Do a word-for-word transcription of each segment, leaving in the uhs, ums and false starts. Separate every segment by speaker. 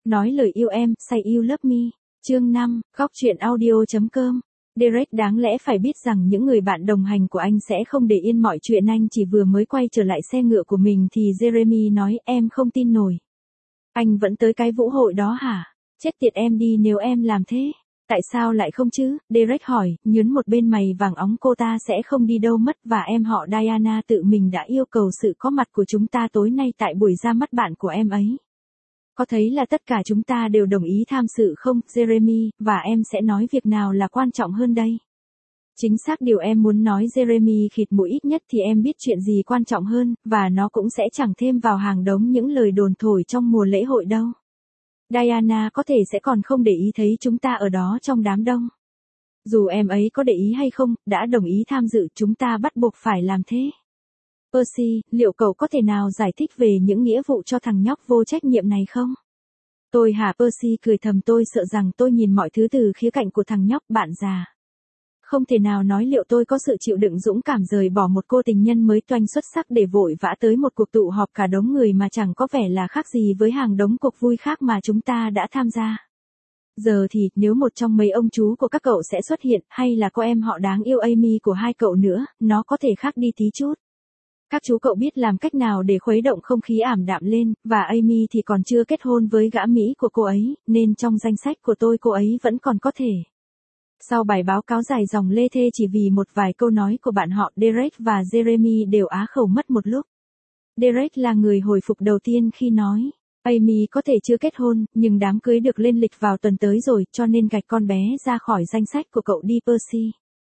Speaker 1: Nói lời yêu em, say you love me. Chương năm, góc truyện audio.com. Derek đáng lẽ phải biết rằng những người bạn đồng hành của anh sẽ không để yên mọi chuyện. Anh chỉ vừa mới quay trở lại xe ngựa của mình thì Jeremy nói, em không tin nổi. Anh vẫn tới cái vũ hội đó hả? Chết tiệt em đi nếu em làm thế. Tại sao lại không chứ? Derek hỏi, nhướng một bên mày vàng óng. Cô ta sẽ không đi đâu mất và em họ Diana tự mình đã yêu cầu sự có mặt của chúng ta tối nay tại buổi ra mắt bạn của em ấy. Có thấy là tất cả chúng ta đều đồng ý tham dự không, Jeremy, và em sẽ nói việc nào là quan trọng hơn đây? Chính xác điều em muốn nói, Jeremy khịt mũi. Ít nhất thì em biết chuyện gì quan trọng hơn, và nó cũng sẽ chẳng thêm vào hàng đống những lời đồn thổi trong mùa lễ hội đâu. Diana có thể sẽ còn không để ý thấy chúng ta ở đó trong đám đông. Dù em ấy có để ý hay không, đã đồng ý tham dự, chúng ta bắt buộc phải làm thế. Percy, liệu cậu có thể nào giải thích về những nghĩa vụ cho thằng nhóc vô trách nhiệm này không? Tôi hả? Percy cười thầm, tôi sợ rằng tôi nhìn mọi thứ từ khía cạnh của thằng nhóc bạn già. Không thể nào nói liệu tôi có sự chịu đựng dũng cảm rời bỏ một cô tình nhân mới toanh xuất sắc để vội vã tới một cuộc tụ họp cả đống người mà chẳng có vẻ là khác gì với hàng đống cuộc vui khác mà chúng ta đã tham gia. Giờ thì, nếu một trong mấy ông chú của các cậu sẽ xuất hiện, hay là cô em họ đáng yêu Amy của hai cậu nữa, nó có thể khác đi tí chút. Các chú cậu biết làm cách nào để khuấy động không khí ảm đạm lên, và Amy thì còn chưa kết hôn với gã Mỹ của cô ấy, nên trong danh sách của tôi cô ấy vẫn còn có thể. Sau bài báo cáo dài dòng lê thê chỉ vì một vài câu nói của bạn họ, Derek và Jeremy đều á khẩu mất một lúc. Derek là người hồi phục đầu tiên khi nói, Amy có thể chưa kết hôn, nhưng đám cưới được lên lịch vào tuần tới rồi, cho nên gạch con bé ra khỏi danh sách của cậu đi, Percy.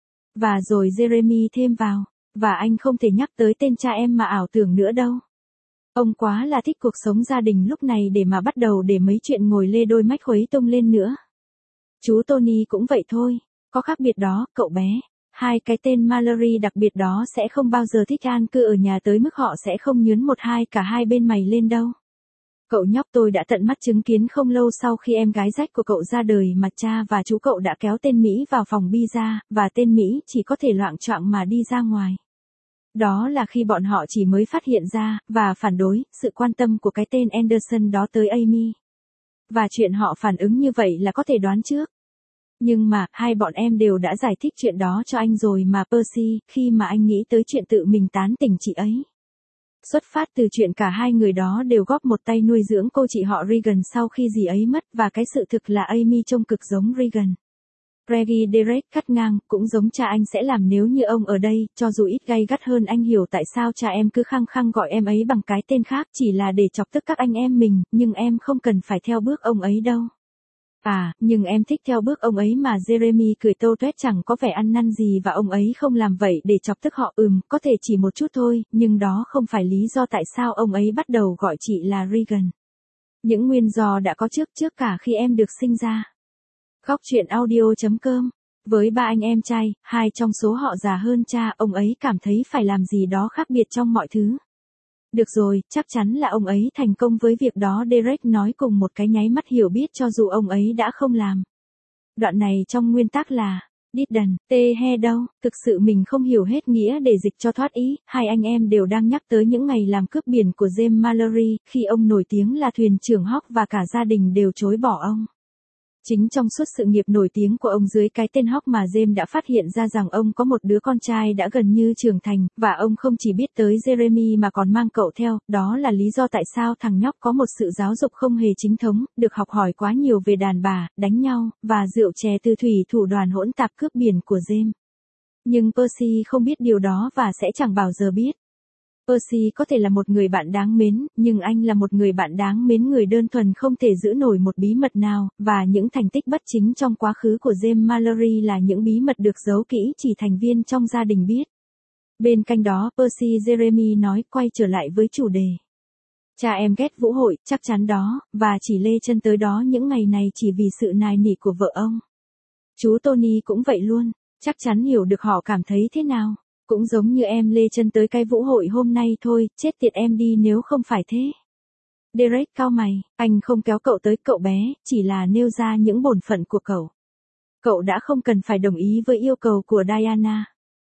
Speaker 1: Và rồi Jeremy thêm vào, và anh không thể nhắc tới tên cha em mà ảo tưởng nữa đâu. Ông quá là thích cuộc sống gia đình lúc này để mà bắt đầu để mấy chuyện ngồi lê đôi mách khuấy tung lên nữa. Chú Tony cũng vậy thôi, có khác biệt đó, cậu bé. Hai cái tên Mallory đặc biệt đó sẽ không bao giờ thích an cư ở nhà tới mức họ sẽ không nhướn một hai cả hai bên mày lên đâu. Cậu nhóc, tôi đã tận mắt chứng kiến không lâu sau khi em gái rách của cậu ra đời mà cha và chú cậu đã kéo tên Mỹ vào phòng pizza, và tên Mỹ chỉ có thể loạng choạng mà đi ra ngoài. Đó là khi bọn họ chỉ mới phát hiện ra, và phản đối, sự quan tâm của cái tên Anderson đó tới Amy. Và chuyện họ phản ứng như vậy là có thể đoán trước. Nhưng mà, hai bọn em đều đã giải thích chuyện đó cho anh rồi mà, Percy, khi mà anh nghĩ tới chuyện tự mình tán tỉnh chị ấy. Xuất phát từ chuyện cả hai người đó đều góp một tay nuôi dưỡng cô chị họ Regan sau khi dì ấy mất, và cái sự thực là Amy trông cực giống Regan. Reggie, Derek cắt ngang, cũng giống cha anh sẽ làm nếu như ông ở đây, cho dù ít gay gắt hơn. Anh hiểu tại sao cha em cứ khăng khăng gọi em ấy bằng cái tên khác, chỉ là để chọc tức các anh em mình, nhưng em không cần phải theo bước ông ấy đâu. À, nhưng em thích theo bước ông ấy mà, Jeremy cười tô toét, chẳng có vẻ ăn năn gì, và ông ấy không làm vậy để chọc tức họ. Ừm, có thể chỉ một chút thôi, nhưng đó không phải lý do tại sao ông ấy bắt đầu gọi chị là Regan. Những nguyên do đã có trước trước cả khi em được sinh ra. Góc truyện audio.com. Với ba anh em trai, hai trong số họ già hơn cha, ông ấy cảm thấy phải làm gì đó khác biệt trong mọi thứ. Được rồi, chắc chắn là ông ấy thành công với việc đó, Derek nói cùng một cái nháy mắt hiểu biết cho dù ông ấy đã không làm. Đoạn này trong nguyên tắc là, didn't, tê he đâu, thực sự mình không hiểu hết nghĩa để dịch cho thoát ý. Hai anh em đều đang nhắc tới những ngày làm cướp biển của James Mallory, khi ông nổi tiếng là thuyền trưởng Hawk và cả gia đình đều chối bỏ ông. Chính trong suốt sự nghiệp nổi tiếng của ông dưới cái tên Hawk mà James đã phát hiện ra rằng ông có một đứa con trai đã gần như trưởng thành, và ông không chỉ biết tới Jeremy mà còn mang cậu theo. Đó là lý do tại sao thằng nhóc có một sự giáo dục không hề chính thống, được học hỏi quá nhiều về đàn bà, đánh nhau, và rượu chè từ thủy thủ đoàn hỗn tạp cướp biển của James. Nhưng Percy không biết điều đó và sẽ chẳng bao giờ biết. Percy có thể là một người bạn đáng mến, nhưng anh là một người bạn đáng mến người đơn thuần không thể giữ nổi một bí mật nào, và những thành tích bất chính trong quá khứ của James Mallory là những bí mật được giấu kỹ chỉ thành viên trong gia đình biết. Bên cạnh đó, Percy, Jeremy nói, quay trở lại với chủ đề. Cha em ghét vũ hội, chắc chắn đó, và chỉ lê chân tới đó những ngày này chỉ vì sự nài nỉ của vợ ông. Chú Tony cũng vậy luôn, chắc chắn hiểu được họ cảm thấy thế nào. Cũng giống như em lê chân tới cái vũ hội hôm nay thôi, chết tiệt em đi nếu không phải thế. Derek cau mày, anh không kéo cậu tới, cậu bé, chỉ là nêu ra những bổn phận của cậu. Cậu đã không cần phải đồng ý với yêu cầu của Diana.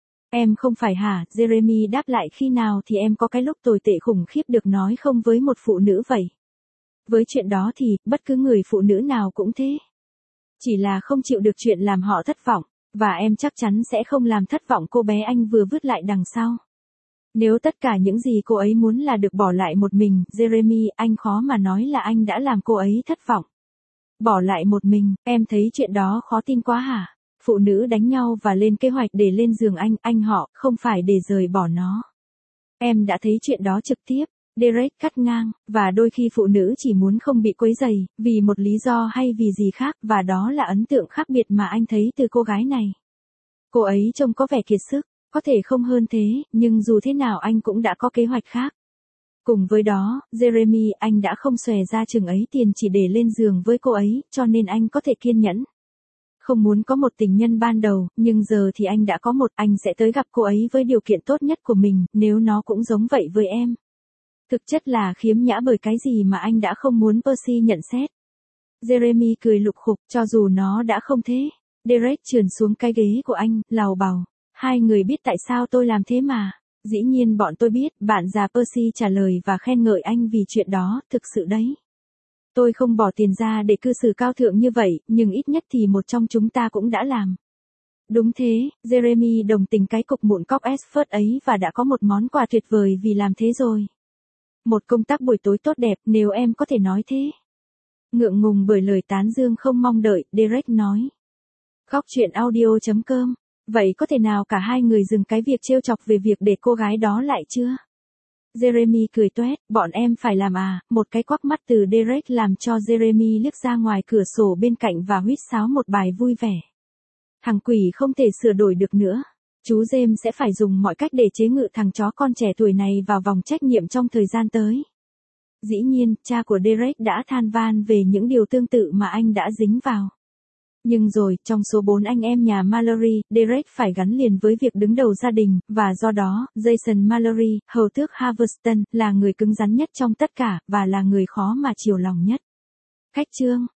Speaker 1: Em không phải hả? Jeremy đáp lại, khi nào thì em có cái lúc tồi tệ khủng khiếp được nói không với một phụ nữ vậy? Với chuyện đó thì, bất cứ người phụ nữ nào cũng thế. Chỉ là không chịu được chuyện làm họ thất vọng, và em chắc chắn sẽ không làm thất vọng cô bé anh vừa vứt lại đằng sau. Nếu tất cả những gì cô ấy muốn là được bỏ lại một mình, Jeremy, anh khó mà nói là anh đã làm cô ấy thất vọng. Bỏ lại một mình, em thấy chuyện đó khó tin quá hả? Phụ nữ đánh nhau và lên kế hoạch để lên giường anh, anh họ, không phải để rời bỏ nó. Em đã thấy chuyện đó trực tiếp. Derek cắt ngang, và đôi khi phụ nữ chỉ muốn không bị quấy rầy, vì một lý do hay vì gì khác, và đó là ấn tượng khác biệt mà anh thấy từ cô gái này. Cô ấy trông có vẻ kiệt sức, có thể không hơn thế, nhưng dù thế nào anh cũng đã có kế hoạch khác. Cùng với đó, Jeremy, anh đã không xòe ra chừng ấy tiền chỉ để lên giường với cô ấy, cho nên anh có thể kiên nhẫn. Không muốn có một tình nhân ban đầu, nhưng giờ thì anh đã có một, anh sẽ tới gặp cô ấy với điều kiện tốt nhất của mình, nếu nó cũng giống vậy với em. Thực chất là khiếm nhã bởi cái gì mà anh đã không muốn Percy nhận xét. Jeremy cười lục khục, cho dù nó đã không thế. Derek trườn xuống cái ghế của anh, lào bào. Hai người biết tại sao tôi làm thế mà. Dĩ nhiên bọn tôi biết, bạn già Percy trả lời và khen ngợi anh vì chuyện đó, thực sự đấy. Tôi không bỏ tiền ra để cư xử cao thượng như vậy, nhưng ít nhất thì một trong chúng ta cũng đã làm. Đúng thế, Jeremy đồng tình cái cục mụn cóc Oxford ấy và đã có một món quà tuyệt vời vì làm thế rồi. Một công tác buổi tối tốt đẹp, nếu em có thể nói thế. Ngượng ngùng bởi lời tán dương không mong đợi, Derek nói. Góc truyện audio chấm com. Vậy có thể nào cả hai người dừng cái việc trêu chọc về việc để cô gái đó lại chưa? Jeremy cười toét, bọn em phải làm à, một cái quắc mắt từ Derek làm cho Jeremy liếc ra ngoài cửa sổ bên cạnh và huýt sáo một bài vui vẻ. Thằng quỷ không thể sửa đổi được nữa. Chú James sẽ phải dùng mọi cách để chế ngự thằng chó con trẻ tuổi này vào vòng trách nhiệm trong thời gian tới. Dĩ nhiên, cha của Derek đã than van về những điều tương tự mà anh đã dính vào. Nhưng rồi, trong số bốn anh em nhà Mallory, Derek phải gắn liền với việc đứng đầu gia đình, và do đó, Jason Mallory, hầu tước Haverston, là người cứng rắn nhất trong tất cả, và là người khó mà chiều lòng nhất. Khách chương